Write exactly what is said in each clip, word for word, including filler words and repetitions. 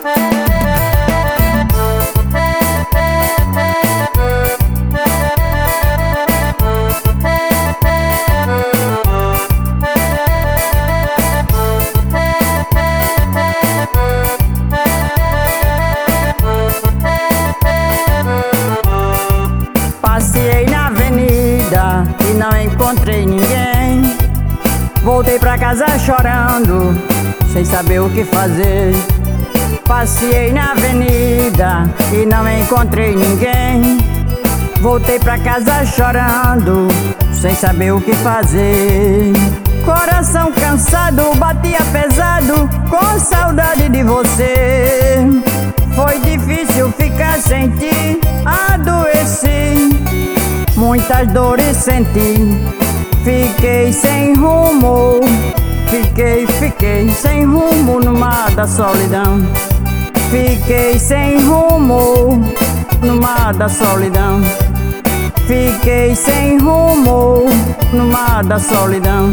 Passei na avenida e não encontrei ninguém. Voltei pra casa chorando, sem saber o que fazer. Passei na avenida e não encontrei ninguém. Voltei pra casa chorando, sem saber o que fazer. Coração cansado, batia pesado, com saudade de você. Foi difícil ficar sem ti, adoeci, muitas dores senti. Fiquei sem rumo, fiquei, fiquei sem rumo no mar da solidão. Fiquei sem rumo no mar da solidão. Fiquei sem rumo no mar da solidão.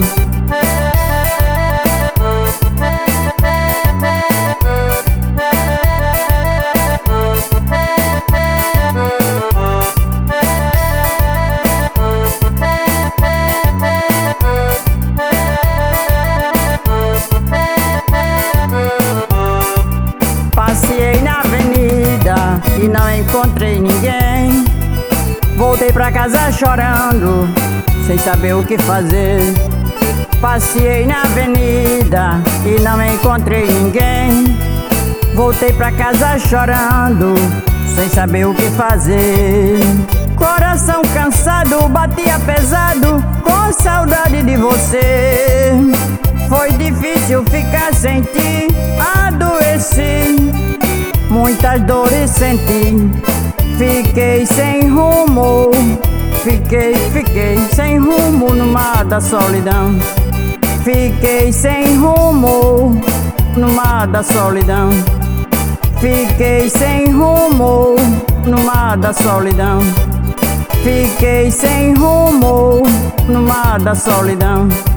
Passei na avenida e não encontrei ninguém. Voltei pra casa chorando, sem saber o que fazer. Passei na avenida e não encontrei ninguém. Voltei pra casa chorando, sem saber o que fazer. Coração cansado, batia pesado, com saudade de você. Foi difícil ficar sem ti, adoeci, muitas dores senti. Fiquei sem rumo, fiquei, fiquei sem rumo no mar da solidão. Fiquei sem rumo no mar da solidão. Fiquei sem rumo no mar da solidão. Fiquei sem rumo no mar da solidão.